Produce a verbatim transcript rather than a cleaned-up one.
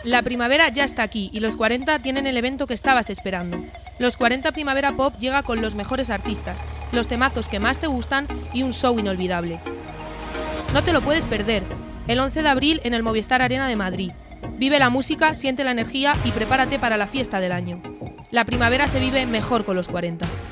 La primavera ya está aquí y los cuarenta tienen el evento que estabas esperando. Los cuarenta Primavera Pop llega con los mejores artistas, los temazos que más te gustan y un show inolvidable. No te lo puedes perder, el once de abril en el Movistar Arena de Madrid. Vive la música, siente la energía y prepárate para la fiesta del año. La primavera se vive mejor con los cuarenta.